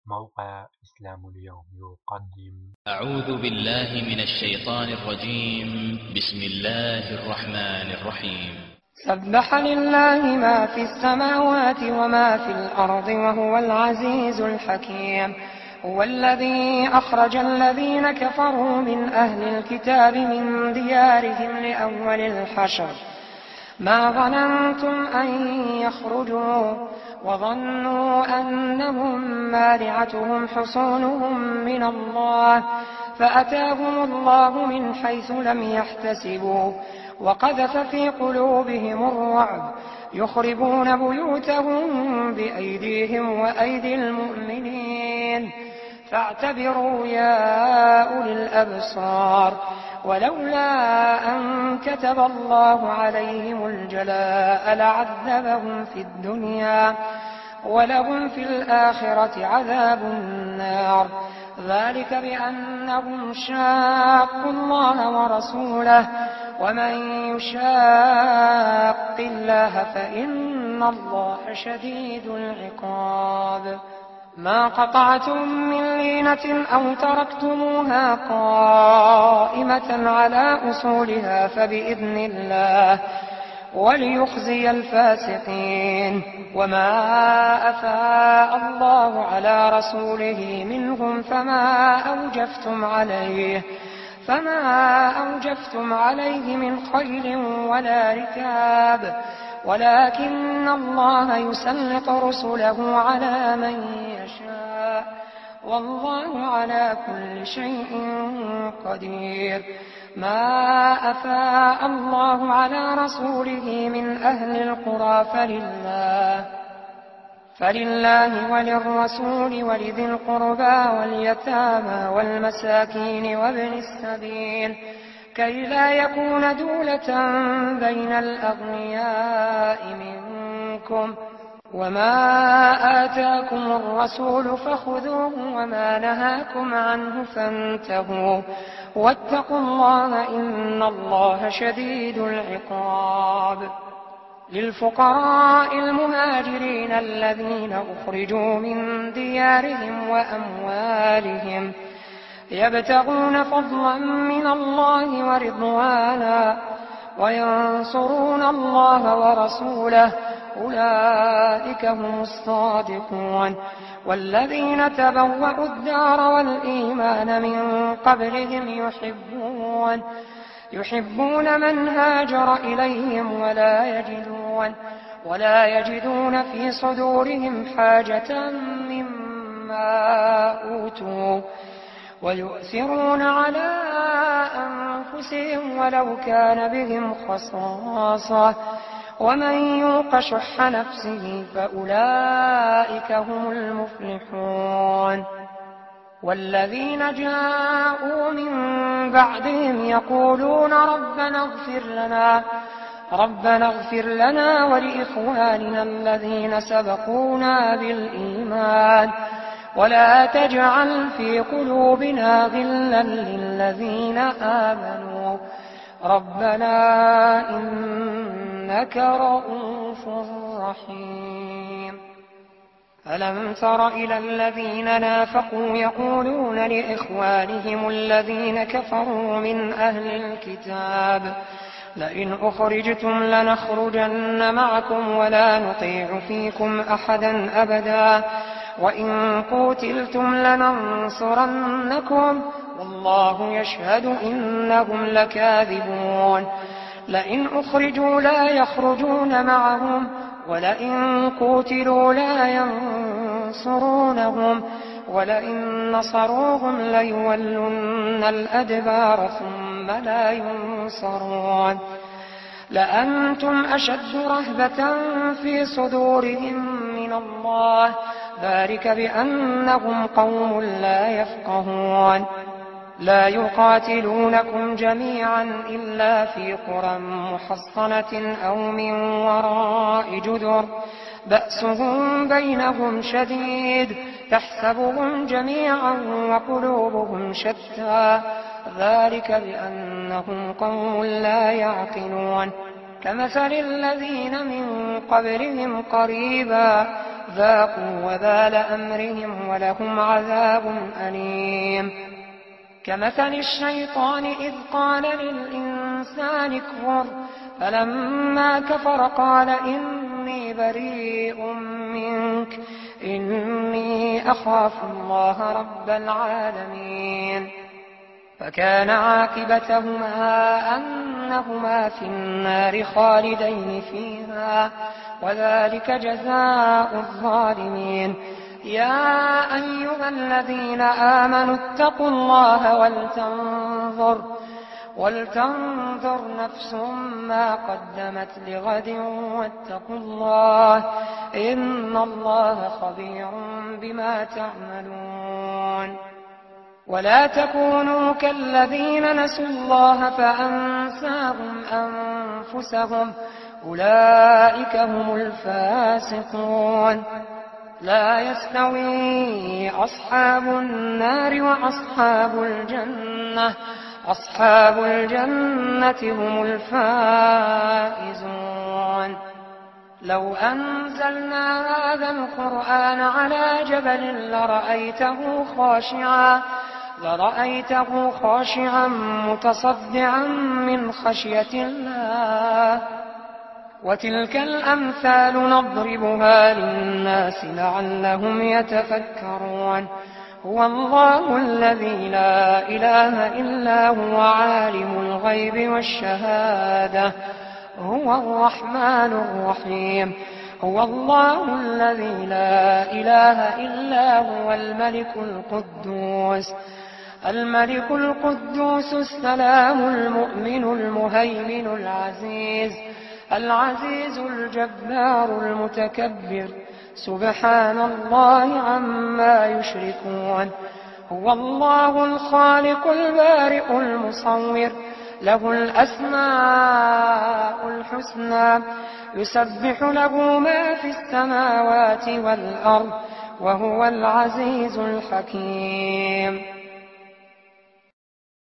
موقع إسلام اليوم يقدم. أعوذ بالله من الشيطان الرجيم. بسم الله الرحمن الرحيم. سبح لله ما في السماوات وما في الأرض وهو العزيز الحكيم. هو الذي أخرج الذين كفروا من أهل الكتاب من ديارهم لأول الحشر ما ظننتم أن يخرجوا وظنوا أنهم مانعتهم حصونهم من الله فأتاهم الله من حيث لم يحتسبوا وقذف في قلوبهم الرعب يخربون بيوتهم بأيديهم وأيدي المؤمنين فاعتبروا يا أولي الأبصار. ولولا أن كتب الله عليهم الجلاء لعذبهم في الدنيا ولهم في الآخرة عذاب النار. ذلك بأنهم شاقوا الله ورسوله ومن يشاق الله فإن الله شديد العقاب. ما قطعتم من لينة أو تركتموها قائمة على أصولها فبإذن الله وليخزي الفاسقين. وما أفاء الله على رسوله منهم فما أوجفتم عليه من خيل ولا ركاب ولكن الله يسلط رسله على من يشاء والله على كل شيء قدير. ما أفاء الله على رسوله من أهل القرى فلله وللرسول ولذي القربى واليتامى والمساكين وابن السبيل كي لا يكون دولة بين الأغنياء منكم. وما آتاكم الرسول فخذوه وما نهاكم عنه فانتهوا واتقوا الله إن الله شديد العقاب. للفقراء المهاجرين الذين أخرجوا من ديارهم وأموالهم يبتغون فضلا من الله ورضوانا وينصرون الله ورسوله أولئك هم الصادقون. والذين تبوأوا الدار والإيمان من قبلهم يحبون من هاجر إليهم ولا يجدون في صدورهم حاجة مما أوتوا ويؤثرون على أنفسهم ولو كان بهم خصاصة ومن يوق شح نفسه فأولئك هم المفلحون. والذين جاءوا من بعدهم يقولون ربنا اغفر لنا ولإخواننا الذين سبقونا بالإيمان ولا تجعل في قلوبنا غلا للذين آمنوا ربنا إنك رؤوف رحيم. ألم تر إلى الذين نافقوا يقولون لإخوانهم الذين كفروا من أهل الكتاب لئن أخرجتم لنخرجن معكم ولا نطيع فيكم أحدا أبدا وإن قوتلتم لننصرنكم والله يشهد إنهم لكاذبون. لئن أخرجوا لا يخرجون معهم ولئن قوتلوا لا ينصرونهم ولئن نصروهم ليولن الأدبار ثم لا ينصرون. لأنتم أشد رهبة في صدورهم من الله ذلك بأنهم قوم لا يفقهون. لا يقاتلونكم جميعا إلا في قرى محصنة أو من وراء جدر بأسهم بينهم شديد تحسبهم جميعا وقلوبهم شتى ذلك بأنهم قوم لا يعقلون. كمثل الذين من قبلهم قريبا ذاقوا وبال أمرهم ولهم عذاب أليم. كمثل الشيطان إذ قال للإنسان اكفر فلما كفر قال إني بريء منك إني أخاف الله رب العالمين. فكان عاقبتهما أنهما في النار خالدين فيها وذلك جزاء الظالمين. يا أيها الذين آمنوا اتقوا الله ولتنظر نفس ما قدمت لغد واتقوا الله إن الله خبير بما تعملون. ولا تكونوا كالذين نسوا الله فأنساهم أنفسهم أولئك هم الفاسقون. لا يستوي أصحاب النار وأصحاب الجنة أصحاب الجنة هم الفائزون. لو أنزلنا هذا القرآن على جبل لرأيته خاشعا متصدعا من خشية الله. وتلك الأمثال نضربها للناس لعلهم يتفكرون. هو الله الذي لا إله إلا هو عالم الغيب والشهادة هو الرحمن الرحيم. هو الله الذي لا إله إلا هو الملك القدوس السلام المؤمن المهيمن العزيز الجبار المتكبر سبحان الله عما يشركون. هو الله الخالق البارئ المصور له الأسماء الحسنى يسبح له ما في السماوات والأرض وهو العزيز الحكيم.